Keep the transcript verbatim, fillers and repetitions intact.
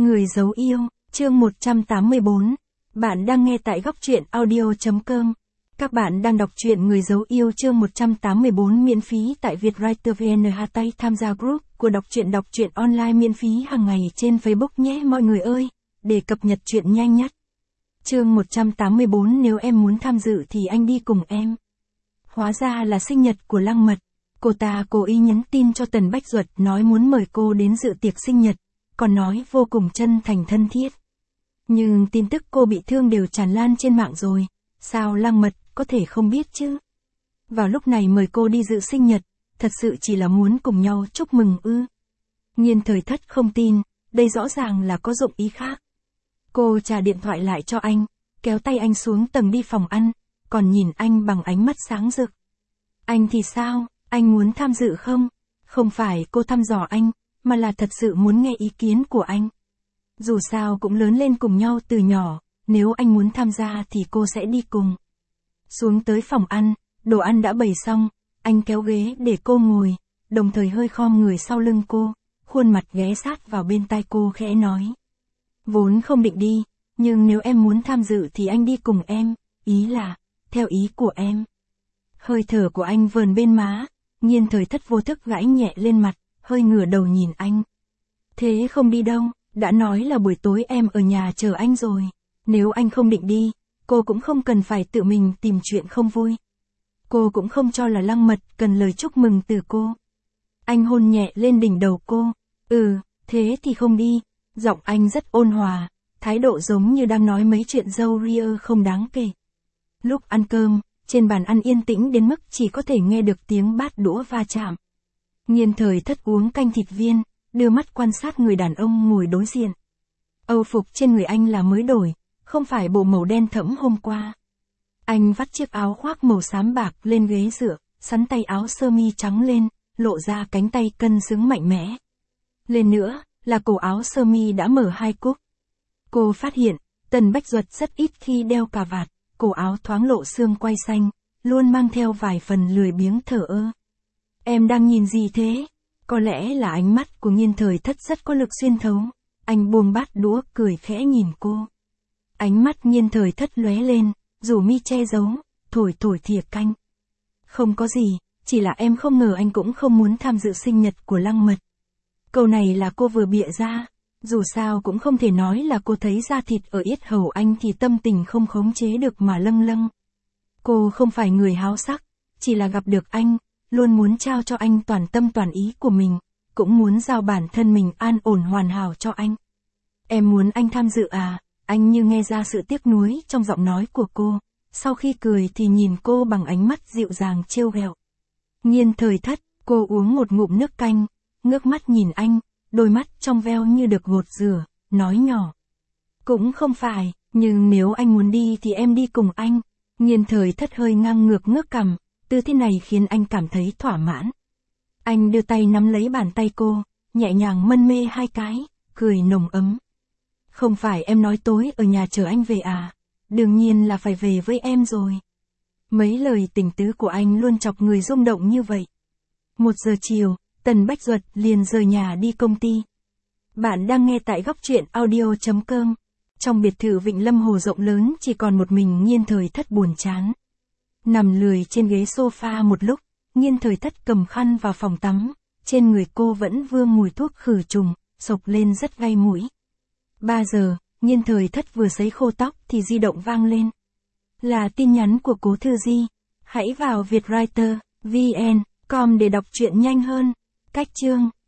Người giấu yêu, chương một trăm tám mươi bốn. Bạn đang nghe tại góc truyện audio chấm com. Các bạn đang đọc truyện Người giấu yêu chương một trăm tám mươi bốn miễn phí tại Vietwriter vê en. Hashtag tham gia group của đọc truyện đọc truyện online miễn phí hàng ngày trên Facebook nhé mọi người ơi, để cập nhật truyện nhanh nhất. Chương một trăm tám mươi bốn. Nếu em muốn tham dự thì anh đi cùng em. Hóa ra là sinh nhật của Lăng Mật. Cô ta cố ý nhắn tin cho Tần Bách Duật nói muốn mời cô đến dự tiệc sinh nhật, còn nói vô cùng chân thành thân thiết. Nhưng tin tức cô bị thương đều tràn lan trên mạng rồi, sao Lăng Mật có thể không biết chứ? Vào lúc này mời cô đi dự sinh nhật, thật sự chỉ là muốn cùng nhau chúc mừng ư? Nhiên Thời Thất không tin, đây rõ ràng là có dụng ý khác. Cô trả điện thoại lại cho anh, kéo tay anh xuống tầng đi phòng ăn, còn nhìn anh bằng ánh mắt sáng rực. Anh thì sao, anh muốn tham dự không? Không phải cô thăm dò anh, mà là thật sự muốn nghe ý kiến của anh. Dù sao cũng lớn lên cùng nhau từ nhỏ, nếu anh muốn tham gia thì cô sẽ đi cùng. Xuống tới phòng ăn, đồ ăn đã bày xong, anh kéo ghế để cô ngồi, đồng thời hơi khom người sau lưng cô, khuôn mặt ghé sát vào bên tai cô khẽ nói. Vốn không định đi, nhưng nếu em muốn tham dự thì anh đi cùng em, ý là, theo ý của em. Hơi thở của anh vờn bên má, Nhiên Thời Thất vô thức gãi nhẹ lên mặt, hơi ngửa đầu nhìn anh. Thế không đi đâu, đã nói là buổi tối em ở nhà chờ anh rồi. Nếu anh không định đi, cô cũng không cần phải tự mình tìm chuyện không vui. Cô cũng không cho là Lăng Mật cần lời chúc mừng từ cô. Anh hôn nhẹ lên đỉnh đầu cô. Ừ, thế thì không đi. Giọng anh rất ôn hòa, thái độ giống như đang nói mấy chuyện dâu ria không đáng kể. Lúc ăn cơm, trên bàn ăn yên tĩnh đến mức chỉ có thể nghe được tiếng bát đũa va chạm. Nhiên Thời Thất uống canh thịt viên, đưa mắt quan sát người đàn ông ngồi đối diện. Âu phục trên người anh là mới đổi, không phải bộ màu đen thẫm hôm qua. Anh vắt chiếc áo khoác màu xám bạc lên ghế dựa, sắn tay áo sơ mi trắng lên, lộ ra cánh tay cân xứng mạnh mẽ. Lên nữa, là cổ áo sơ mi đã mở hai cúc. Cô phát hiện, Tần Bách Duật rất ít khi đeo cà vạt, cổ áo thoáng lộ xương quai xanh, luôn mang theo vài phần lười biếng thờ ơ. Em đang nhìn gì thế? Có lẽ là ánh mắt của Nhiên Thời Thất rất có lực xuyên thấu. Anh buông bát đũa cười khẽ nhìn cô. Ánh mắt Nhiên Thời Thất lóe lên, rủ mi che giấu, thổi thổi thìa canh. Không có gì, chỉ là em không ngờ anh cũng không muốn tham dự sinh nhật của Lăng Mật. Câu này là cô vừa bịa ra, dù sao cũng không thể nói là cô thấy da thịt ở yết hầu anh thì tâm tình không khống chế được mà lâng lâng. Cô không phải người háo sắc, chỉ là gặp được anh, luôn muốn trao cho anh toàn tâm toàn ý của mình, cũng muốn giao bản thân mình an ổn hoàn hảo cho anh. Em muốn anh tham dự à? Anh như nghe ra sự tiếc nuối trong giọng nói của cô, sau khi cười thì nhìn cô bằng ánh mắt dịu dàng trêu ghẹo. Nhiên Thời Thất, cô uống một ngụm nước canh, ngước mắt nhìn anh, đôi mắt trong veo như được gột rửa, nói nhỏ. Cũng không phải, nhưng nếu anh muốn đi thì em đi cùng anh. Nhiên Thời Thất hơi ngang ngược ngước cằm, tư thế này khiến anh cảm thấy thỏa mãn. Anh đưa tay nắm lấy bàn tay cô, nhẹ nhàng mân mê hai cái, cười nồng ấm. Không phải em nói tối ở nhà chờ anh về à? Đương nhiên là phải về với em rồi. Mấy lời tình tứ của anh luôn chọc người rung động như vậy. Một giờ chiều, Tần Bách Duật liền rời nhà đi công ty. Bạn đang nghe tại góc truyện audio chấm com. Trong biệt thự Vịnh Lâm Hồ rộng lớn chỉ còn một mình Nhiên Thời Thất buồn chán. Nằm lười trên ghế sofa một lúc, Nhiên Thời Thất cầm khăn vào phòng tắm, trên người cô vẫn vương mùi thuốc khử trùng, xộc lên rất gai mũi. ba giờ, Nhiên Thời Thất vừa sấy khô tóc thì di động vang lên. Là tin nhắn của Cố Thư Di. Hãy vào Vietwriter vê en chấm com để đọc truyện nhanh hơn. Cách chương